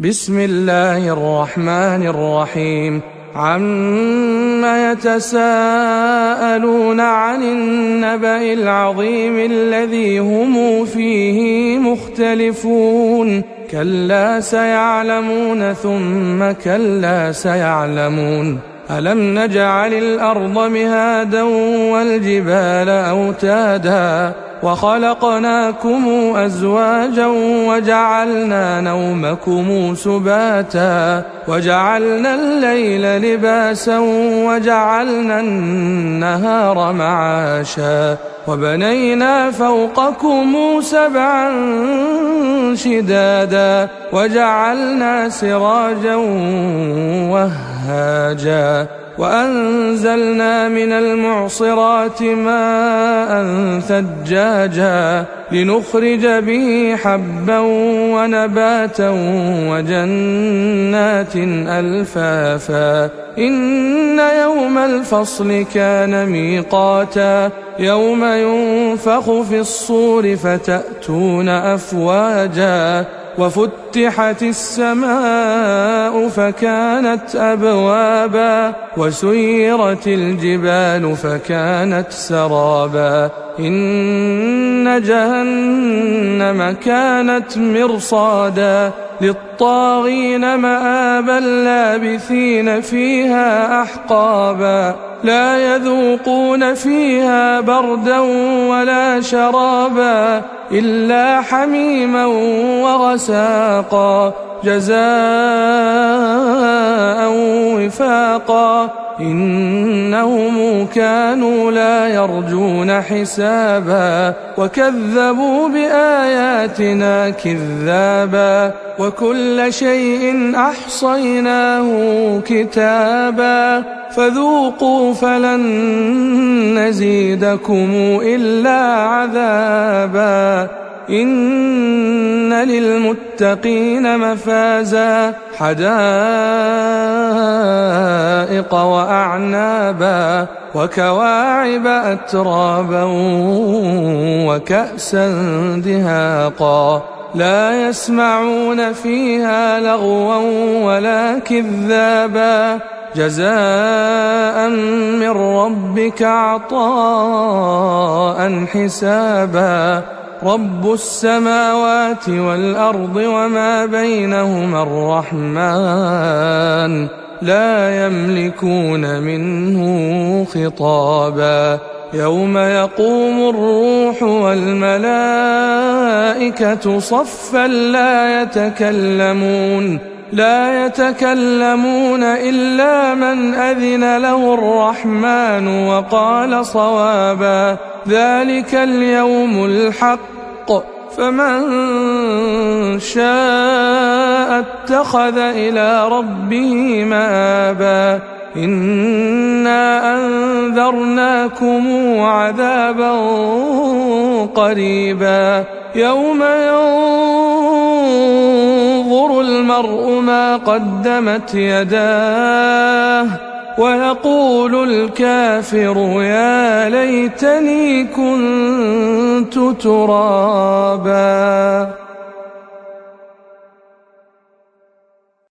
بسم الله الرحمن الرحيم. عما يتساءلون عن النبأ العظيم الذي هم فيه مختلفون كلا سيعلمون ثم كلا سيعلمون ألم نجعل الأرض مهادا والجبال أوتادا وخلقناكم أزواجا وجعلنا نومكم سباتا وجعلنا الليل لباسا وجعلنا النهار معاشا وبنينا فوقكم سبعا شدادا وجعلنا سراجا وهاجا وأنزلنا من المعصرات ماء ثجاجا لنخرج به حبا ونباتا وجنات ألفافا إن يوم الفصل كان ميقاتا يوم ينفخ في الصور فتأتون أفواجا وفتحت السماء فكانت أبوابا وسيرت الجبال فكانت سرابا إن جهنم كانت مرصادا للطاغين مآبا لابثين فيها أحقابا لا يذوقون فيها بردا ولا شرابا إلا حميما وغساقا جزاء وفاقا إنهم كانوا لا يرجون حسابا وكذبوا بآياتنا كذابا وكل شيء أحصيناه كتابا فذوقوا فلن نزيدكم إلا عذابا إن للمتقين مفازا حدائق وأعنابا وكواعب أترابا وكأسا دهاقا لا يسمعون فيها لغوا ولا كذابا جزاء من ربك عطاء حسابا رب السماوات والأرض وما بينهما الرحمن لا يملكون منه خطابا يوم يقوم الروح والملائكة صفا لا يتكلمون إلا من أذن له الرحمن وقال صوابا ذلك اليوم الحق فمن شاء اتخذ إلى ربه مآبا إنا أنذرناكم عذابا قريبا يوم ينظر المرء ما قدمت يداه ويقول الكافر يا ليتني كنت ترابا.